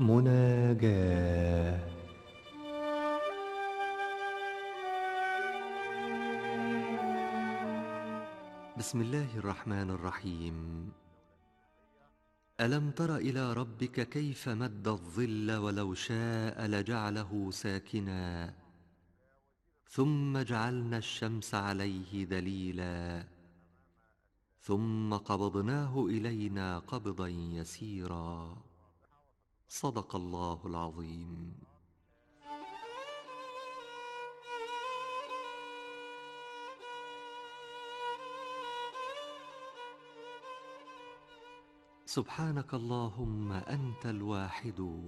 مناجاة. بسم الله الرحمن الرحيم. ألم تر إلى ربك كيف مد الظل ولو شاء لجعله ساكنا ثم جعلنا الشمس عليه دليلا ثم قبضناه إلينا قبضا يسيرا. صدق الله العظيم. سبحانك اللهم أنت الواحد،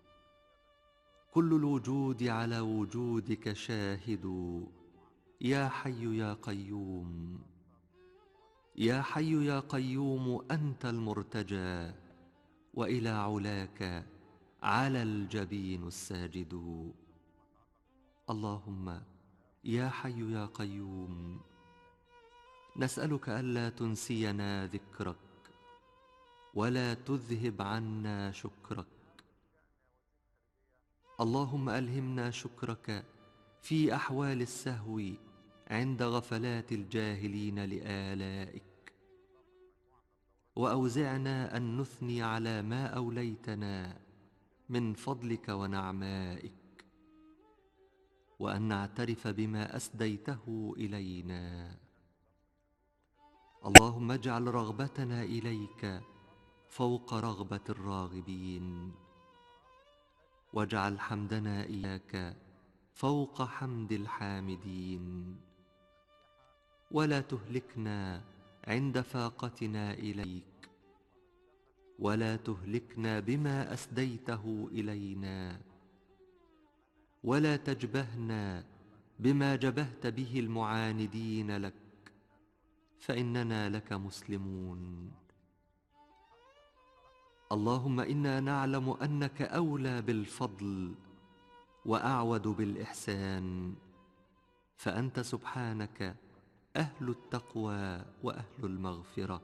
كل الوجود على وجودك شاهد. يا حي يا قيوم، يا حي يا قيوم، أنت المرتجى، وإلى علاك على الجبين الساجد. اللهم يا حي يا قيوم، نسألك ألا تنسينا ذكرك ولا تذهب عنا شكرك. اللهم ألهمنا شكرك في أحوال السهو عند غفلات الجاهلين لآلائك، وأوزعنا أن نثني على ما أوليتنا من فضلك ونعمائك، وأن نعترف بما أسديته إلينا. اللهم اجعل رغبتنا إليك فوق رغبة الراغبين، واجعل حمدنا إياك فوق حمد الحامدين، ولا تهلكنا عند فاقتنا إليك، ولا تهلكنا بما أسديته إلينا، ولا تجبهنا بما جبهت به المعاندين لك، فإننا لك مسلمون. اللهم إنا نعلم أنك أولى بالفضل وأعود بالإحسان، فأنت سبحانك أهل التقوى وأهل المغفرة.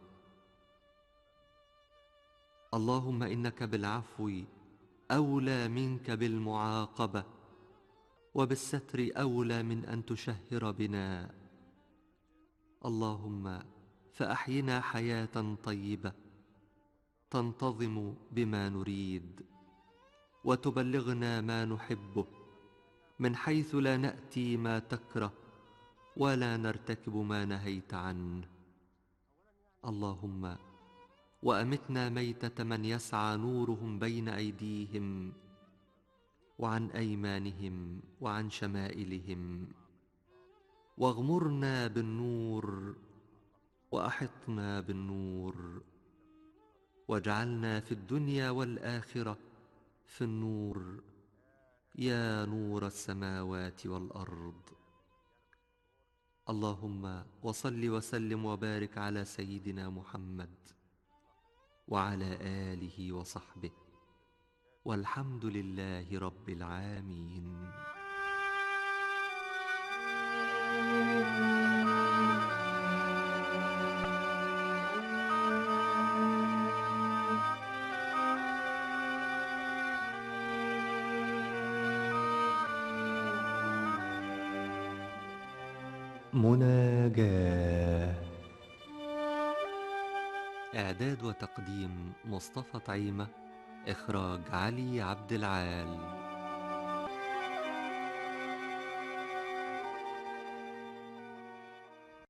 اللهم إنك بالعفو أولى منك بالمعاقبة، وبالستر أولى من أن تشهر بنا. اللهم فأحينا حياة طيبة تنتظم بما نريد، وتبلغنا ما نحبه، من حيث لا نأتي ما تكره ولا نرتكب ما نهيت عنه. اللهم وأمتنا ميتة من يسعى نورهم بين أيديهم وعن أيمانهم وعن شمائلهم، واغمرنا بالنور وأحطنا بالنور، واجعلنا في الدنيا والآخرة في النور، يا نور السماوات والأرض. اللهم وصل وسلم وبارك على سيدنا محمد وعلى آله وصحبه، والحمد لله رب العالمين. مناجاة. إعداد وتقديم مصطفى طعيمة. إخراج علي عبد العال.